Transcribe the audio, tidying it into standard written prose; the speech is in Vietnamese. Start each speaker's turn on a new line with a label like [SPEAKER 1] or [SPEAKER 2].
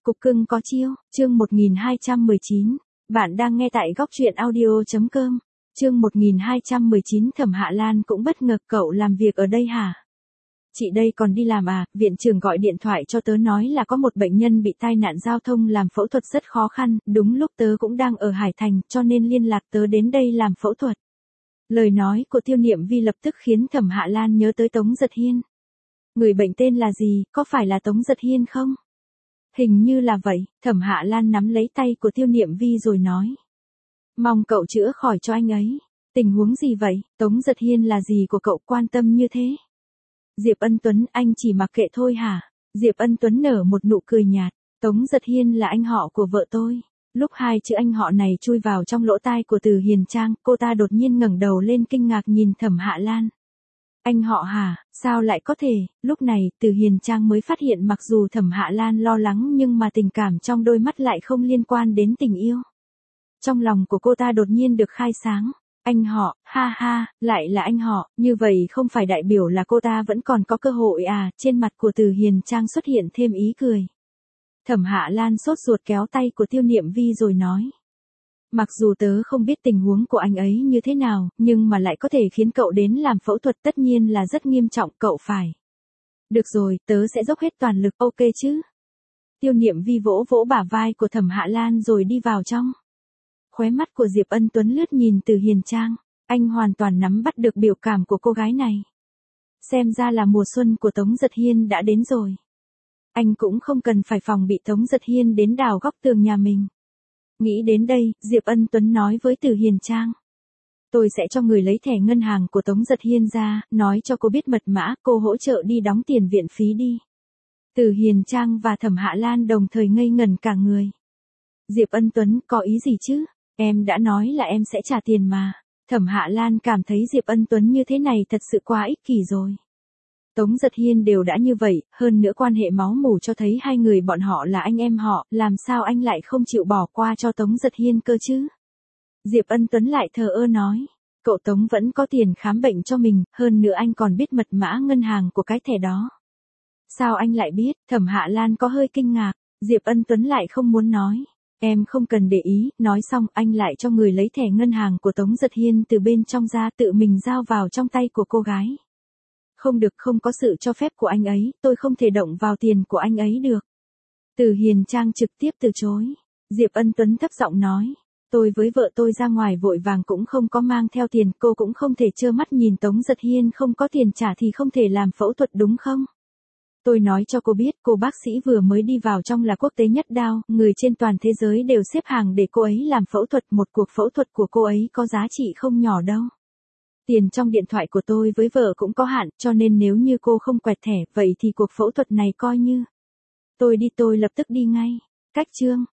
[SPEAKER 1] Cục cưng có chiêu, chương 1219. Bạn đang nghe tại góc truyện audio.com. Chương 1219 Thẩm Hạ Lan cũng bất ngờ, cậu làm việc ở đây hả? Chị đây còn đi làm à? Viện trưởng gọi điện thoại cho tớ nói là có một bệnh nhân bị tai nạn giao thông làm phẫu thuật rất khó khăn, đúng lúc tớ cũng đang ở Hải Thành cho nên liên lạc tớ đến đây làm phẫu thuật. Lời nói của Tiêu Niệm Vi lập tức khiến Thẩm Hạ Lan nhớ tới Tống Giật Hiên. Người bệnh tên là gì, có phải là Tống Giật Hiên không? Hình như là vậy, Thẩm Hạ Lan nắm lấy tay của Tiêu Niệm Vi rồi nói. Mong cậu chữa khỏi cho anh ấy. Tình huống gì vậy, Tống Giật Hiên là gì của cậu quan tâm như thế? Diệp Ân Tuấn, anh chỉ mặc kệ thôi hả? Diệp Ân Tuấn nở một nụ cười nhạt. Tống Giật Hiên là anh họ của vợ tôi. Lúc hai chữ anh họ này chui vào trong lỗ tai của Từ Hiền Trang, cô ta đột nhiên ngẩng đầu lên kinh ngạc nhìn Thẩm Hạ Lan. Anh họ hả, sao lại có thể? Lúc này, Từ Hiền Trang mới phát hiện mặc dù Thẩm Hạ Lan lo lắng nhưng mà tình cảm trong đôi mắt lại không liên quan đến tình yêu. Trong lòng của cô ta đột nhiên được khai sáng. Anh họ, ha ha, lại là anh họ, như vậy không phải đại biểu là cô ta vẫn còn có cơ hội à? Trên mặt của Từ Hiền Trang xuất hiện thêm ý cười. Thẩm Hạ Lan sốt ruột kéo tay của Tiêu Niệm Vi rồi nói. Mặc dù tớ không biết tình huống của anh ấy như thế nào, nhưng mà lại có thể khiến cậu đến làm phẫu thuật tất nhiên là rất nghiêm trọng, cậu phải. Được rồi, tớ sẽ dốc hết toàn lực, ok chứ? Tiêu Niệm Vi vỗ vỗ bả vai của Thẩm Hạ Lan rồi đi vào trong. Khóe mắt của Diệp Ân Tuấn lướt nhìn Từ Hiền Trang, anh hoàn toàn nắm bắt được biểu cảm của cô gái này. Xem ra là mùa xuân của Tống Giật Hiên đã đến rồi. Anh cũng không cần phải phòng bị Tống Giật Hiên đến đào góc tường nhà mình. Nghĩ đến đây, Diệp Ân Tuấn nói với Từ Hiền Trang. Tôi sẽ cho người lấy thẻ ngân hàng của Tống Giật Hiên ra, nói cho cô biết mật mã, cô hỗ trợ đi đóng tiền viện phí đi. Từ Hiền Trang và Thẩm Hạ Lan đồng thời ngây ngẩn cả người. Diệp Ân Tuấn, có ý gì chứ? Em đã nói là em sẽ trả tiền mà. Thẩm Hạ Lan cảm thấy Diệp Ân Tuấn như thế này thật sự quá ích kỷ rồi. Tống Giật Hiên đều đã như vậy, hơn nữa quan hệ máu mủ cho thấy hai người bọn họ là anh em họ, làm sao anh lại không chịu bỏ qua cho Tống Giật Hiên cơ chứ? Diệp Ân Tuấn lại thờ ơ nói, cậu Tống vẫn có tiền khám bệnh cho mình, hơn nữa anh còn biết mật mã ngân hàng của cái thẻ đó. Sao anh lại biết? Thẩm Hạ Lan có hơi kinh ngạc, Diệp Ân Tuấn lại không muốn nói. Em không cần để ý, nói xong anh lại cho người lấy thẻ ngân hàng của Tống Giật Hiên từ bên trong ra tự mình giao vào trong tay của cô gái. Không được, không có sự cho phép của anh ấy, tôi không thể động vào tiền của anh ấy được. Từ Hiền Trang trực tiếp từ chối. Diệp Ân Tuấn thấp giọng nói. Tôi với vợ tôi ra ngoài vội vàng cũng không có mang theo tiền, cô cũng không thể trơ mắt nhìn Tống Giật Hiên không có tiền trả thì không thể làm phẫu thuật đúng không? Tôi nói cho cô biết, cô bác sĩ vừa mới đi vào trong là quốc tế nhất đao, người trên toàn thế giới đều xếp hàng để cô ấy làm phẫu thuật, một cuộc phẫu thuật của cô ấy có giá trị không nhỏ đâu. Tiền trong điện thoại của tôi với vợ cũng có hạn, cho nên nếu như cô không quẹt thẻ, vậy thì cuộc phẫu thuật này coi như. Tôi lập tức đi ngay. Cách chương.